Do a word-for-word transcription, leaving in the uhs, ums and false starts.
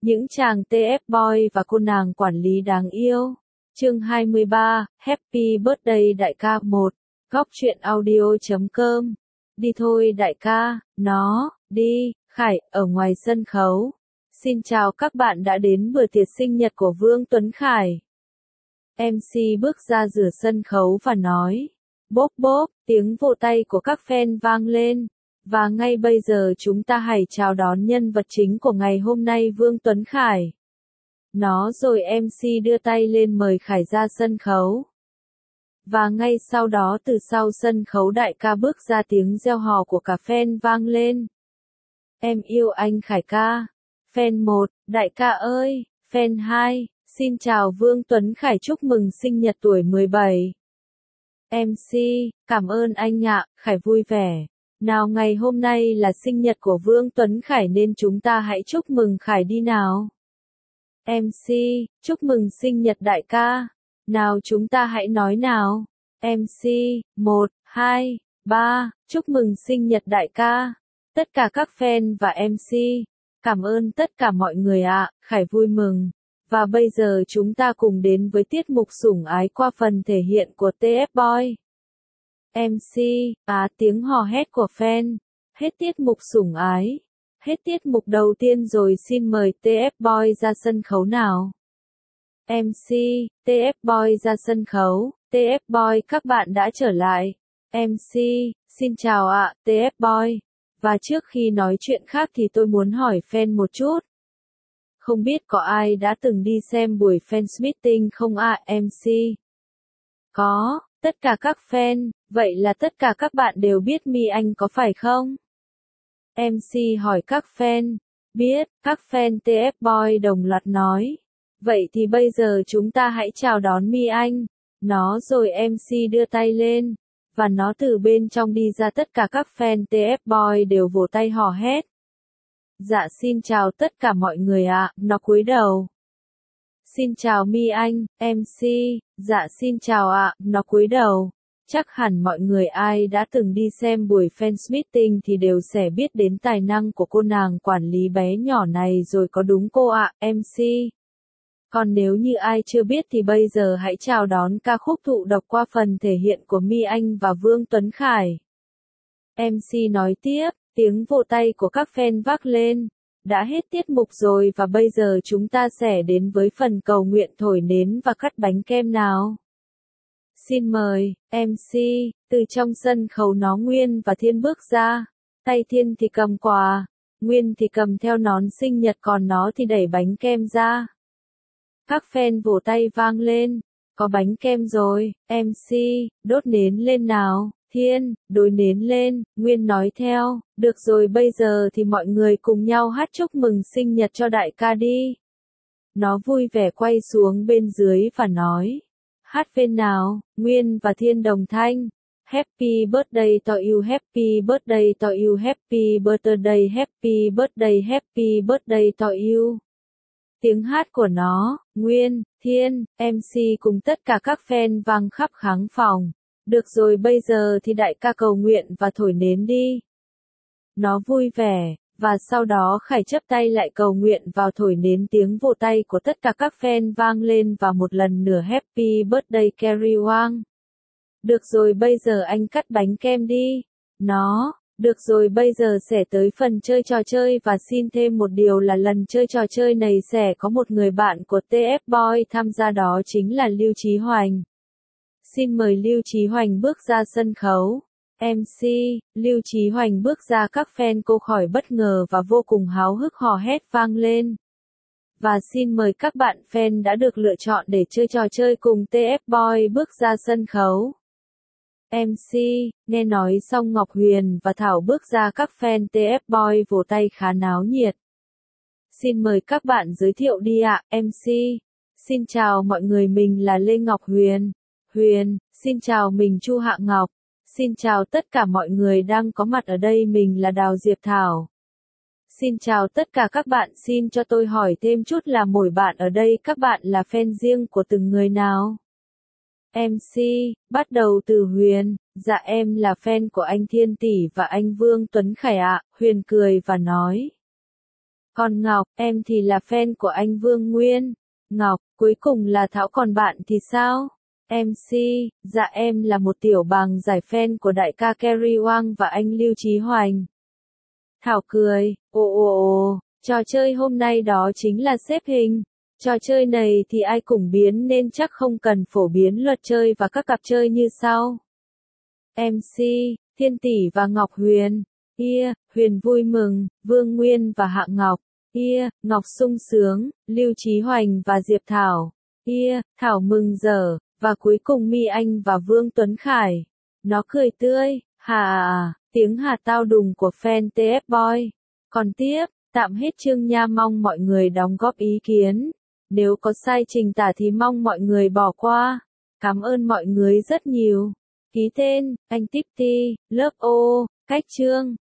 Những chàng tê ép boy và cô nàng quản lý đáng yêu. Chương hai mươi ba, Happy Birthday đại ca một. Góc truyện audio chấm com. Đi thôi đại ca, nó, đi, Khải, ở ngoài sân khấu. Xin chào các bạn đã đến bữa tiệc sinh nhật của Vương Tuấn Khải. em xê bước ra giữa sân khấu và nói. Bốp bốp, tiếng vỗ tay của các fan vang lên. Và ngay bây giờ chúng ta hãy chào đón nhân vật chính của ngày hôm nay Vương Tuấn Khải. Nó rồi em xê đưa tay lên mời Khải ra sân khấu. Và ngay sau đó từ sau sân khấu đại ca bước ra, tiếng reo hò của cả fan vang lên. Em yêu anh Khải ca. Fan một, đại ca ơi. Fan hai, xin chào Vương Tuấn Khải, chúc mừng sinh nhật tuổi mười bảy. em xê, cảm ơn anh ạ, Khải vui vẻ. Nào ngày hôm nay là sinh nhật của Vương Tuấn Khải nên chúng ta hãy chúc mừng Khải đi nào. em xê, chúc mừng sinh nhật đại ca. Nào chúng ta hãy nói nào. em xê, một, hai, ba, chúc mừng sinh nhật đại ca. Tất cả các fan và em xê, cảm ơn tất cả mọi người ạ, Khải vui mừng. Và bây giờ chúng ta cùng đến với tiết mục sủng ái qua phần thể hiện của tê ép Boy. em xê, á tiếng hò hét của fan. Hết tiết mục sủng ái. Hết tiết mục đầu tiên rồi, xin mời tê ép Boy ra sân khấu nào. em xê, tê ép Boy ra sân khấu. tê ép Boy các bạn đã trở lại. em xê, xin chào ạ, tê ép Boy. Và trước khi nói chuyện khác thì tôi muốn hỏi fan một chút. Không biết có ai đã từng đi xem buổi fans meeting không ạ, em xê? Có, tất cả các fan, vậy là tất cả các bạn đều biết Mi Anh có phải không? em xê hỏi các fan. Biết, các fan tê ép Boy đồng loạt nói. Vậy thì bây giờ chúng ta hãy chào đón Mi Anh. Nó rồi em xê đưa tay lên. Và nó từ bên trong đi ra, tất cả các fan tê ép Boy đều vỗ tay hò hét. Dạ xin chào tất cả mọi người ạ, à. Nó cúi đầu. Xin chào Mi Anh, em xê, dạ xin chào ạ, à. Nó cúi đầu. Chắc hẳn mọi người ai đã từng đi xem buổi fans meeting thì đều sẽ biết đến tài năng của cô nàng quản lý bé nhỏ này rồi có đúng cô ạ, à, em xê? Còn nếu như ai chưa biết thì bây giờ hãy chào đón ca khúc thụ độc qua phần thể hiện của Mi Anh và Vương Tuấn Khải. em xê nói tiếp, tiếng vỗ tay của các fan vác lên. Đã hết tiết mục rồi và bây giờ chúng ta sẽ đến với phần cầu nguyện thổi nến và cắt bánh kem nào. Xin mời, em xê, từ trong sân khấu nó Nguyên và Thiên bước ra. Tay Thiên thì cầm quà, Nguyên thì cầm theo nón sinh nhật, còn nó thì đẩy bánh kem ra. Các fan vỗ tay vang lên. Có bánh kem rồi, em xê, đốt nến lên nào. Thiên, đốt nến lên, Nguyên nói theo. Được rồi, bây giờ thì mọi người cùng nhau hát chúc mừng sinh nhật cho đại ca đi. Nó vui vẻ quay xuống bên dưới và nói. Hát bên nào, Nguyên và Thiên đồng thanh. Happy birthday to you, happy birthday to you, happy birthday, happy birthday, happy birthday to you. Tiếng hát của nó, Nguyên, Thiên, em xê cùng tất cả các fan vang khắp khán phòng. Được rồi, bây giờ thì đại ca cầu nguyện và thổi nến đi. Nó vui vẻ, và sau đó Khải chắp tay lại cầu nguyện vào thổi nến, tiếng vỗ tay của tất cả các fan vang lên và một lần nữa Happy birthday Carrie Wang. Được rồi, bây giờ anh cắt bánh kem đi. Nó, được rồi, bây giờ sẽ tới phần chơi trò chơi và xin thêm một điều là lần chơi trò chơi này sẽ có một người bạn của tê ép Boy tham gia, đó chính là Lưu Chí Hoành. Xin mời Lưu Chí Hoành bước ra sân khấu. em xê, Lưu Chí Hoành bước ra, các fan cô khỏi bất ngờ và vô cùng háo hức hò hét vang lên. Và xin mời các bạn fan đã được lựa chọn để chơi trò chơi cùng tê ép Boy bước ra sân khấu. em xê, nghe nói xong Ngọc Huyền và Thảo bước ra, các fan tê ép Boy vỗ tay khá náo nhiệt. Xin mời các bạn giới thiệu đi ạ, em xê. Xin chào mọi người, mình là Lê Ngọc Huyền. Huyền, xin chào, mình Chu Hạ Ngọc. Xin chào tất cả mọi người đang có mặt ở đây, mình là Đào Diệp Thảo. Xin chào tất cả các bạn, xin cho tôi hỏi thêm chút là mỗi bạn ở đây các bạn là fan riêng của từng người nào? em xê, bắt đầu từ Huyền. Dạ em là fan của anh Thiên Tỷ và anh Vương Tuấn Khải ạ. Huyền cười và nói. Còn Ngọc, em thì là fan của anh Vương Nguyên. Ngọc, cuối cùng là Thảo còn bạn thì sao? em xê, dạ em là một tiểu bàng giải fan của đại ca Kerry Wang và anh Lưu Chí Hoành. Thảo cười, ồ ồ ồ, trò chơi hôm nay đó chính là xếp hình. Trò chơi này thì ai cũng biến nên chắc không cần phổ biến luật chơi và các cặp chơi như sau. em xê, Thiên Tỷ và Ngọc Huyền. Yeah, Huyền vui mừng, Vương Nguyên và Hạng Ngọc. Yeah, Ngọc sung sướng, Lưu Chí Hoành và Diệp Thảo. Yeah, Thảo mừng rỡ, và cuối cùng My Anh và Vương Tuấn Khải. Nó cười tươi, hà à, tiếng hà tao đùng của fan tê ép Boy. Còn tiếp, tạm hết chương nha, mong mọi người đóng góp ý kiến. Nếu có sai trình tả thì mong mọi người bỏ qua. Cảm ơn mọi người rất nhiều. Ký tên, anh Tipty, lớp O, cách chương.